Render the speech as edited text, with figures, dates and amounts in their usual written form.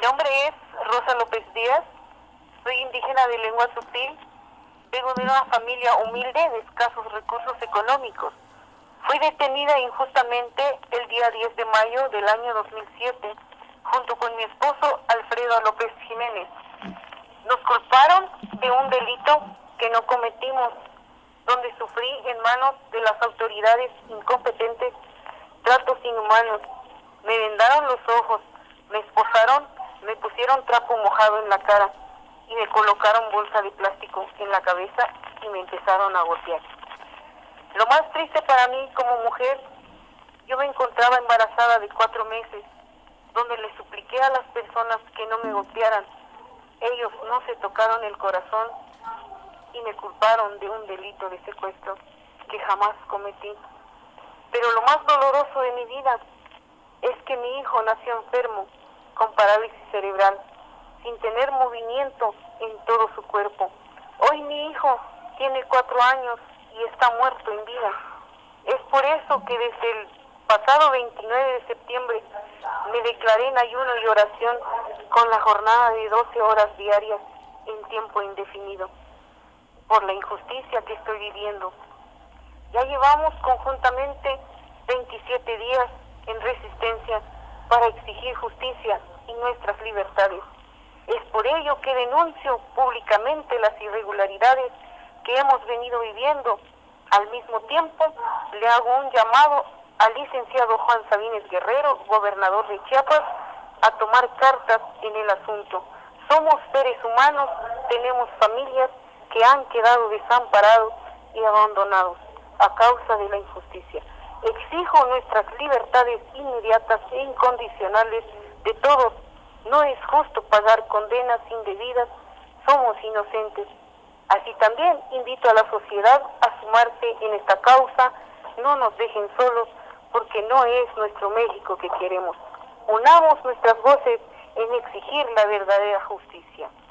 nombre es Rosa López Díaz, soy indígena de lengua sutil, vengo de una familia humilde de escasos recursos económicos. Fui detenida injustamente el día 10 de mayo del año 2007, junto con mi esposo Alfredo López Jiménez. Nos culparon de un delito que no cometimos, donde sufrí en manos de las autoridades incompetentes tratos inhumanos. Me vendaron los ojos, me esposaron, me pusieron trapo mojado en la cara y me colocaron bolsa de plástico en la cabeza y me empezaron a golpear. Lo más triste para mí como mujer, yo me encontraba embarazada de 4 meses, donde le supliqué a las personas que no me golpearan. Ellos no se tocaron el corazón y me culparon de un delito de secuestro que jamás cometí. Pero lo más doloroso de mi vida es que mi hijo nació enfermo, con parálisis cerebral, sin tener movimiento en todo su cuerpo. Hoy mi hijo tiene 4 años y está muerto en vida. Es por eso que desde el pasado 29 de septiembre me declaré en ayuno y oración con la jornada de 12 horas diarias en tiempo indefinido, por la injusticia que estoy viviendo. Ya llevamos conjuntamente 27 días en resistencia para exigir justicia y nuestras libertades. Es por ello que denuncio públicamente las irregularidades que hemos venido viviendo. Al mismo tiempo, le hago un llamado al licenciado Juan Sabines Guerrero, gobernador de Chiapas, a tomar cartas en el asunto. Somos seres humanos, tenemos familias que han quedado desamparados y abandonados a causa de la injusticia. Exijo nuestras libertades inmediatas e incondicionales de todos. No es justo pagar condenas indebidas, somos inocentes. Así también invito a la sociedad a sumarse en esta causa. No nos dejen solos, porque no es nuestro México que queremos. Unamos nuestras voces en exigir la verdadera justicia.